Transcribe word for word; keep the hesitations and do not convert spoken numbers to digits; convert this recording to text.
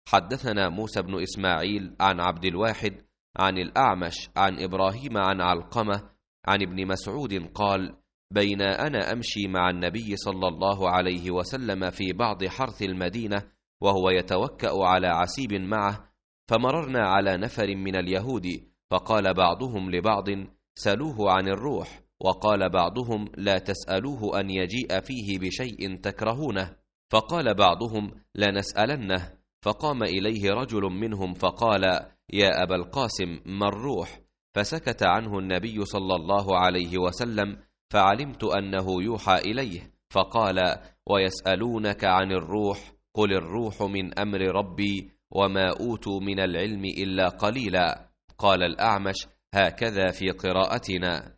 حدثنا موسى بن إسماعيل عن عبد الواحد عن الأعمش عن إبراهيم عن علقمة عن ابن مسعود قال: بين أنا أمشي مع النبي صلى الله عليه وسلم في بعض حرث المدينة وهو يتوكأ على عسيب معه، فمررنا على نفر من اليهود، فقال بعضهم لبعض: سلوه عن الروح، وقال بعضهم: لا تسألوه أن يجيء فيه بشيء تكرهونه، فقال بعضهم: لنسألنه. فقام إليه رجل منهم فقال: يا أبا القاسم، ما الروح؟ فسكت عنه النبي صلى الله عليه وسلم، فعلمت أنه يوحى إليه، فقال: ويسألونك عن الروح، قل الروح من أمر ربي وما أوتوا من العلم إلا قليلا. قال الأعمش: هكذا في قراءتنا.